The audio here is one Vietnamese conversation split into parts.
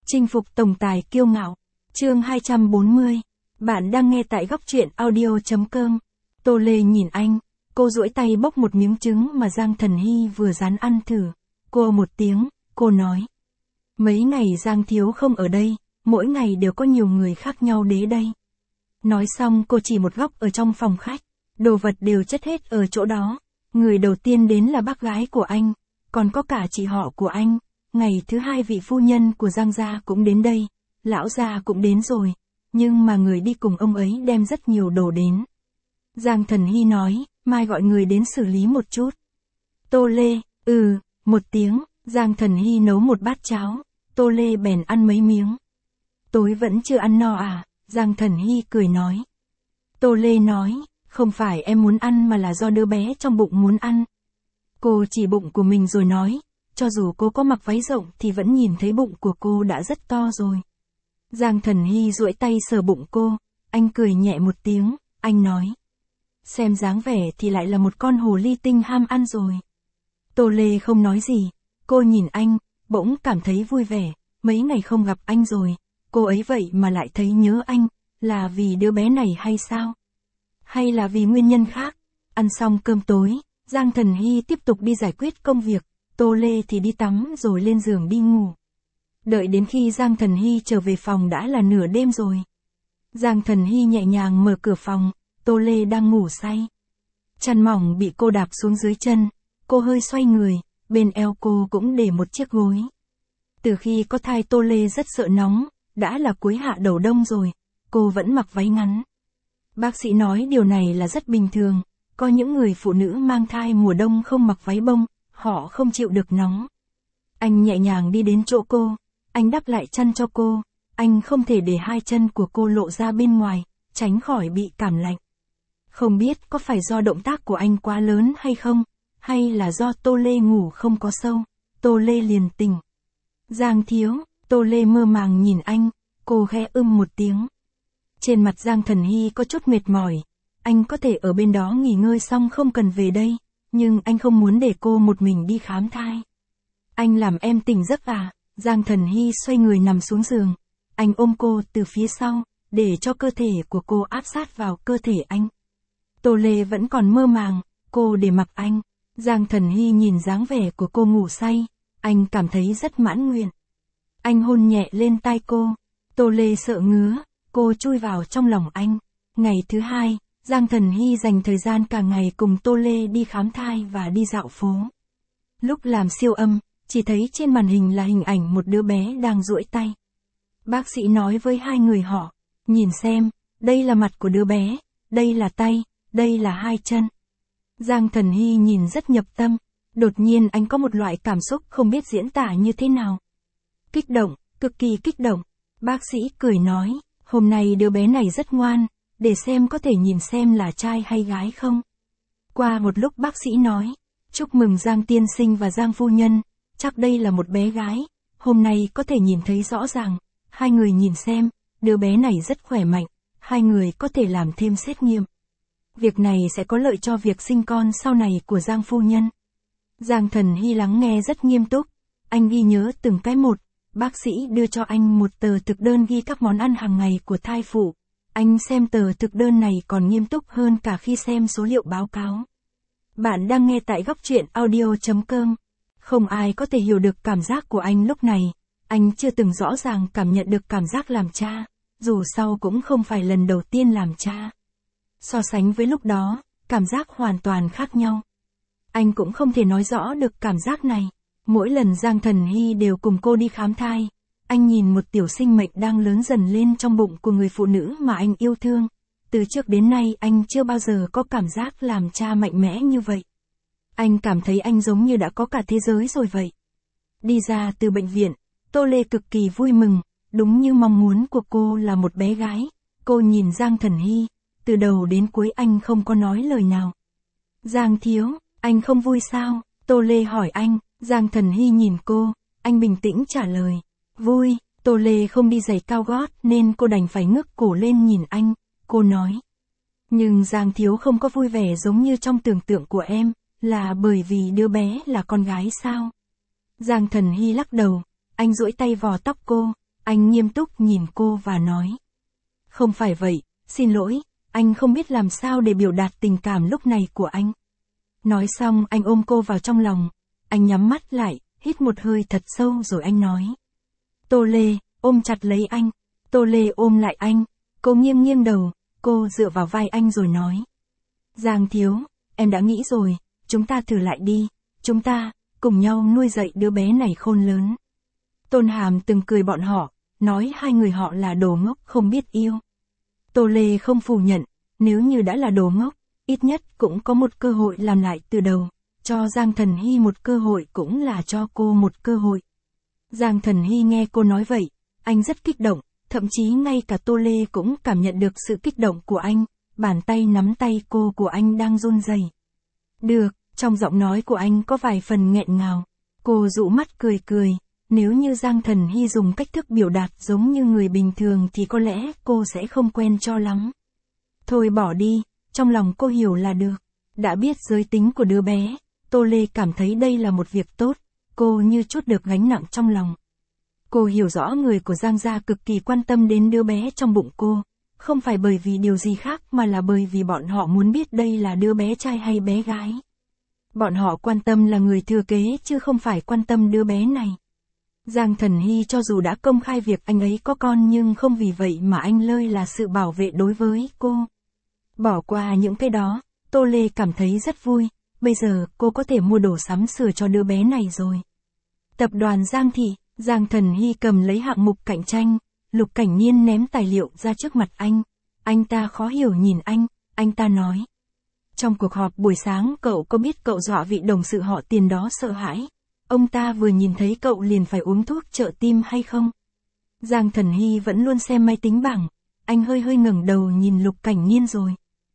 Chinh phục tổng tài kiêu ngạo. Chương 240. Bạn đang nghe tại góc truyện audio.com. Tô Lê nhìn anh, cô duỗi tay bóc một miếng trứng mà Giang Thần Hy vừa rán ăn thử. Cô một tiếng, cô nói. Mấy ngày Giang thiếu không ở đây, mỗi ngày đều có nhiều người khác nhau đến đây. Nói xong cô chỉ một góc ở trong phòng khách, đồ vật đều chất hết ở chỗ đó. Người đầu tiên đến là bác gái của anh, còn có cả chị họ của anh. Ngày thứ hai vị phu nhân của Giang gia cũng đến đây, lão gia cũng đến rồi, nhưng mà người đi cùng ông ấy đem rất nhiều đồ đến. Giang Thần Hy nói, mai gọi người đến xử lý một chút. Tô Lê, một tiếng, Giang Thần Hy nấu một bát cháo, Tô Lê bèn ăn mấy miếng. Tối vẫn chưa ăn no à, Giang Thần Hy cười nói. Tô Lê nói, không phải em muốn ăn mà là do đứa bé trong bụng muốn ăn. Cô chỉ bụng của mình rồi nói, cho dù cô có mặc váy rộng thì vẫn nhìn thấy bụng của cô đã rất to rồi. Giang Thần Hy duỗi tay sờ bụng cô, anh cười nhẹ một tiếng, anh nói. Xem dáng vẻ thì lại là một con hồ ly tinh ham ăn rồi. Tô Lê không nói gì, cô nhìn anh, bỗng cảm thấy vui vẻ, mấy ngày không gặp anh rồi, cô ấy vậy mà lại thấy nhớ anh, là vì đứa bé này hay sao? Hay là vì nguyên nhân khác? Ăn xong cơm tối, Giang Thần Hy tiếp tục đi giải quyết công việc, Tô Lê thì đi tắm rồi lên giường đi ngủ. Đợi đến khi Giang Thần Hy trở về phòng đã là nửa đêm rồi. Giang Thần Hy nhẹ nhàng mở cửa phòng, Tô Lê đang ngủ say. Chăn mỏng bị cô đạp xuống dưới chân, cô hơi xoay người, bên eo cô cũng để một chiếc gối. Từ khi có thai Tô Lê rất sợ nóng, đã là cuối hạ đầu đông rồi, cô vẫn mặc váy ngắn. Bác sĩ nói điều này là rất bình thường, có những người phụ nữ mang thai mùa đông không mặc váy bông, họ không chịu được nóng. Anh nhẹ nhàng đi đến chỗ cô, anh đắp lại chăn cho cô, anh không thể để hai chân của cô lộ ra bên ngoài, tránh khỏi bị cảm lạnh. Không biết có phải do động tác của anh quá lớn hay không, hay là do Tô Lê ngủ không có sâu, Tô Lê liền tỉnh. Giang thiếu, Tô Lê mơ màng nhìn anh, cô khẽ một tiếng. Trên mặt Giang Thần Hy có chút mệt mỏi, anh có thể ở bên đó nghỉ ngơi xong không cần về đây, nhưng anh không muốn để cô một mình đi khám thai. Anh làm em tỉnh giấc à? Giang Thần Hy xoay người nằm xuống giường, anh ôm cô từ phía sau, để cho cơ thể của cô áp sát vào cơ thể anh. Tô Lê vẫn còn mơ màng, cô để mặc anh. Giang Thần Hy nhìn dáng vẻ của cô ngủ say, anh cảm thấy rất mãn nguyện. Anh hôn nhẹ lên tai cô, Tô Lê sợ ngứa, cô chui vào trong lòng anh. Ngày thứ hai, Giang Thần Hy dành thời gian cả ngày cùng Tô Lê đi khám thai và đi dạo phố. Lúc làm siêu âm, chỉ thấy trên màn hình là hình ảnh một đứa bé đang duỗi tay. Bác sĩ nói với hai người họ, nhìn xem, đây là mặt của đứa bé, đây là tay, đây là hai chân. Giang Thần Hy nhìn rất nhập tâm, đột nhiên anh có một loại cảm xúc không biết diễn tả như thế nào. Kích động, cực kỳ kích động. Bác sĩ cười nói, hôm nay đứa bé này rất ngoan, để xem có thể nhìn xem là trai hay gái không. Qua một lúc bác sĩ nói, chúc mừng Giang tiên sinh và Giang phu nhân, chắc đây là một bé gái, hôm nay có thể nhìn thấy rõ ràng, hai người nhìn xem, đứa bé này rất khỏe mạnh, hai người có thể làm thêm xét nghiệm. Việc này sẽ có lợi cho việc sinh con sau này của Giang phu nhân. Giang Thần Hy lắng nghe rất nghiêm túc, anh ghi nhớ từng cái một, bác sĩ đưa cho anh một tờ thực đơn ghi các món ăn hàng ngày của thai phụ. Anh xem tờ thực đơn này còn nghiêm túc hơn cả khi xem số liệu báo cáo. Bạn đang nghe tại góc truyện audio.com. Không ai có thể hiểu được cảm giác của anh lúc này, anh chưa từng rõ ràng cảm nhận được cảm giác làm cha, dù sau cũng không phải lần đầu tiên làm cha. So sánh với lúc đó, cảm giác hoàn toàn khác nhau. Anh cũng không thể nói rõ được cảm giác này. Mỗi lần Giang Thần Hy đều cùng cô đi khám thai, anh nhìn một tiểu sinh mệnh đang lớn dần lên trong bụng của người phụ nữ mà anh yêu thương. Từ trước đến nay anh chưa bao giờ có cảm giác làm cha mạnh mẽ như vậy. Anh cảm thấy anh giống như đã có cả thế giới rồi vậy. Đi ra từ bệnh viện, Tô Lê cực kỳ vui mừng, đúng như mong muốn của cô là một bé gái. Cô nhìn Giang Thần Hy, từ đầu đến cuối anh không có nói lời nào. Giang thiếu, anh không vui sao? Tô Lê hỏi anh. Giang Thần Hy nhìn cô, anh bình tĩnh trả lời. Vui, Tô Lê không đi giày cao gót nên cô đành phải ngước cổ lên nhìn anh, cô nói. Nhưng Giang thiếu không có vui vẻ giống như trong tưởng tượng của em, là bởi vì đứa bé là con gái sao? Giang Thần Hy lắc đầu, anh duỗi tay vò tóc cô, Anh nghiêm túc nhìn cô và nói. Không phải vậy, xin lỗi, anh không biết làm sao để biểu đạt tình cảm lúc này của anh. Nói xong anh ôm cô vào trong lòng, anh nhắm mắt lại, hít một hơi thật sâu rồi anh nói. Tô Lê, ôm chặt lấy anh. Tô Lê ôm lại anh, cô nghiêng nghiêng đầu, cô dựa vào vai anh rồi nói. Giang thiếu, em đã nghĩ rồi, chúng ta thử lại đi, chúng ta, cùng nhau nuôi dạy đứa bé này khôn lớn. Tôn Hàm từng cười bọn họ, nói hai người họ là đồ ngốc không biết yêu. Tô Lê không phủ nhận, nếu như đã là đồ ngốc, ít nhất cũng có một cơ hội làm lại từ đầu, cho Giang Thần Hy một cơ hội cũng là cho cô một cơ hội. Giang Thần Hy nghe cô nói vậy, anh rất kích động, thậm chí ngay cả Tô Lê cũng cảm nhận được sự kích động của anh, bàn tay nắm tay cô của anh đang run rẩy. Được, trong giọng nói của anh có vài phần nghẹn ngào. Cô dụ mắt cười cười, nếu như Giang Thần Hy dùng cách thức biểu đạt giống như người bình thường thì có lẽ cô sẽ không quen cho lắm. Thôi bỏ đi, trong lòng cô hiểu là được. Đã biết giới tính của đứa bé, Tô Lê cảm thấy đây là một việc tốt, cô như trút được gánh nặng trong lòng. Cô hiểu rõ người của Giang gia cực kỳ quan tâm đến đứa bé trong bụng cô, không phải bởi vì điều gì khác mà là bởi vì bọn họ muốn biết đây là đứa bé trai hay bé gái. Bọn họ quan tâm là người thừa kế chứ không phải quan tâm đứa bé này. Giang Thần Hy cho dù đã công khai việc anh ấy có con nhưng không vì vậy mà anh lơi là sự bảo vệ đối với cô. Bỏ qua những cái đó, Tô Lê cảm thấy rất vui, bây giờ cô có thể mua đồ sắm sửa cho đứa bé này rồi. Tập đoàn Giang Thị, Giang Thần Hy cầm lấy hạng mục cạnh tranh, Lục Cảnh Niên ném tài liệu ra trước mặt anh ta khó hiểu nhìn anh ta nói. Trong cuộc họp buổi sáng cậu có biết cậu dọa vị đồng sự họ Tiền đó sợ hãi, ông ta vừa nhìn thấy cậu liền phải uống thuốc trợ tim hay không? Giang Thần Hy vẫn luôn xem máy tính bảng, anh hơi ngẩng đầu nhìn Lục Cảnh Niên rồi.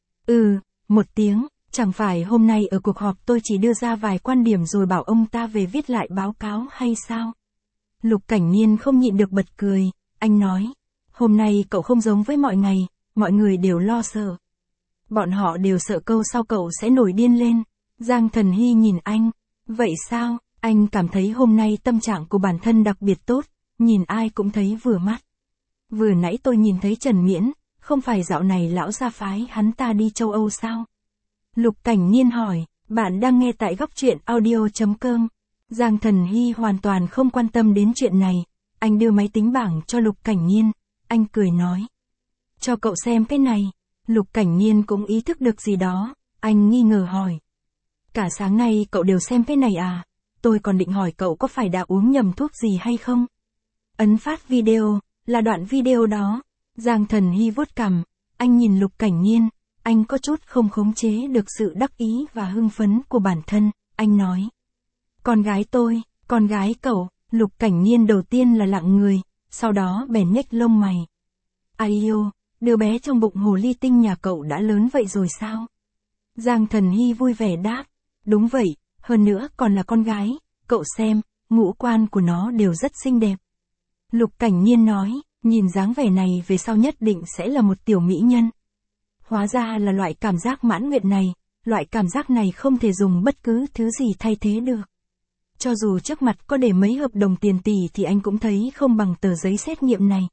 Một tiếng, chẳng phải hôm nay ở cuộc họp tôi chỉ đưa ra vài quan điểm rồi bảo ông ta về viết lại báo cáo hay sao? Lục Cảnh Niên không nhịn được bật cười, anh nói, hôm nay cậu không giống với mọi ngày, mọi người đều lo sợ. Bọn họ đều sợ câu sau cậu sẽ nổi điên lên. Giang Thần Hy nhìn anh, vậy sao, anh cảm thấy hôm nay tâm trạng của bản thân đặc biệt tốt, nhìn ai cũng thấy vừa mắt. Vừa nãy tôi nhìn thấy Trần Miễn, không phải dạo này lão gia phái hắn ta đi châu Âu sao? Lục Cảnh Niên hỏi, bạn đang nghe tại góc truyện audio.com. Giang Thần Hy hoàn toàn không quan tâm đến chuyện này, anh đưa máy tính bảng cho Lục Cảnh Niên, anh cười nói. Cho cậu xem cái này. Lục Cảnh Niên cũng ý thức được gì đó, anh nghi ngờ hỏi. Cả sáng nay cậu đều xem cái này à? Tôi còn định hỏi cậu có phải đã uống nhầm thuốc gì hay không? Ấn phát video, là đoạn video đó. Giang Thần Hy vuốt cằm, anh nhìn Lục Cảnh Niên, anh có chút không khống chế được sự đắc ý và hưng phấn của bản thân, anh nói. Con gái tôi, con gái cậu, Lục Cảnh Niên đầu tiên là lặng người, sau đó bèn nhếch lông mày. Ai yêu, đứa bé trong bụng hồ ly tinh nhà cậu đã lớn vậy rồi sao? Giang Thần Hy vui vẻ đáp, đúng vậy, hơn nữa còn là con gái, cậu xem, ngũ quan của nó đều rất xinh đẹp. Lục Cảnh Niên nói, nhìn dáng vẻ này về sau nhất định sẽ là một tiểu mỹ nhân. Hóa ra là loại cảm giác mãn nguyện này, loại cảm giác này không thể dùng bất cứ thứ gì thay thế được. Cho dù trước mặt có để mấy hợp đồng tiền tỷ thì anh cũng thấy không bằng tờ giấy xét nghiệm này.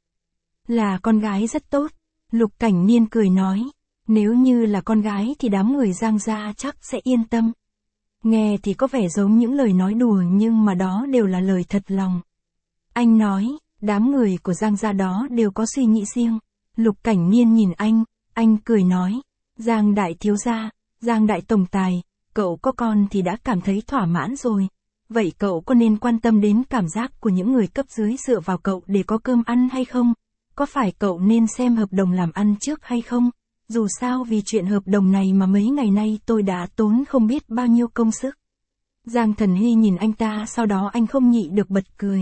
Là con gái rất tốt, Lục Cảnh Niên cười nói, nếu như là con gái thì đám người Giang gia chắc sẽ yên tâm. Nghe thì có vẻ giống những lời nói đùa nhưng mà đó đều là lời thật lòng. Anh nói, đám người của Giang gia đó đều có suy nghĩ riêng. Lục Cảnh Niên nhìn anh cười nói, Giang đại thiếu gia, Giang đại tổng tài, cậu có con thì đã cảm thấy thỏa mãn rồi. Vậy cậu có nên quan tâm đến cảm giác của những người cấp dưới dựa vào cậu để có cơm ăn hay không? Có phải cậu nên xem hợp đồng làm ăn trước hay không? Dù sao vì chuyện hợp đồng này mà mấy ngày nay tôi đã tốn không biết bao nhiêu công sức. Giang Thần Hy nhìn anh ta sau đó anh không nhịn được bật cười.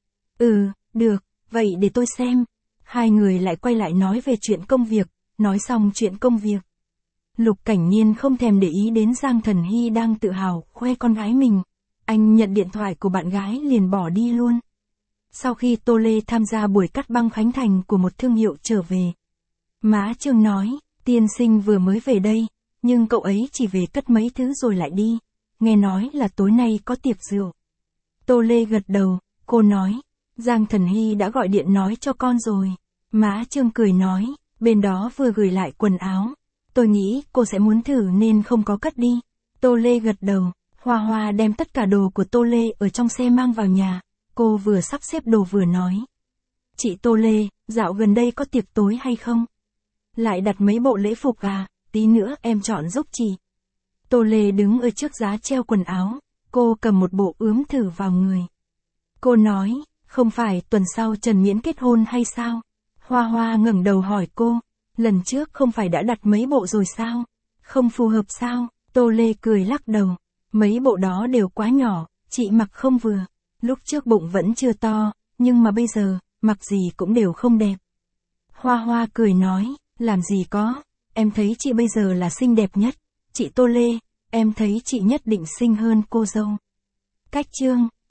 Được, vậy để tôi xem. Hai người lại quay lại nói về chuyện công việc, nói xong chuyện công việc. Lục Cảnh Niên không thèm để ý đến Giang Thần Hy đang tự hào khoe con gái mình. Anh nhận điện thoại của bạn gái liền bỏ đi luôn. Sau khi Tô Lê tham gia buổi cắt băng khánh thành của một thương hiệu trở về, má Trương nói, tiên sinh vừa mới về đây, nhưng cậu ấy chỉ về cất mấy thứ rồi lại đi, nghe nói là tối nay có tiệc rượu. Tô Lê gật đầu, cô nói, Giang Thần Hy đã gọi điện nói cho con rồi. Má Trương cười nói, bên đó vừa gửi lại quần áo. Tôi nghĩ cô sẽ muốn thử nên không có cất đi. Tô Lê gật đầu, Hoa Hoa đem tất cả đồ của Tô Lê ở trong xe mang vào nhà. Cô vừa sắp xếp đồ vừa nói. Chị Tô Lê, dạo gần đây có tiệc tối hay không? Lại đặt mấy bộ lễ phục à, tí nữa em chọn giúp chị. Tô Lê đứng ở trước giá treo quần áo, cô cầm một bộ ướm thử vào người. Cô nói, không phải tuần sau Trần Miễn kết hôn hay sao? Hoa Hoa ngẩng đầu hỏi cô, lần trước không phải đã đặt mấy bộ rồi sao? Không phù hợp sao? Tô Lê cười lắc đầu, mấy bộ đó đều quá nhỏ, chị mặc không vừa. Lúc trước bụng vẫn chưa to, nhưng mà bây giờ, mặc gì cũng đều không đẹp. Hoa Hoa cười nói, làm gì có, em thấy chị bây giờ là xinh đẹp nhất. Chị Tô Lê, em thấy chị nhất định xinh hơn cô dâu. Cách chương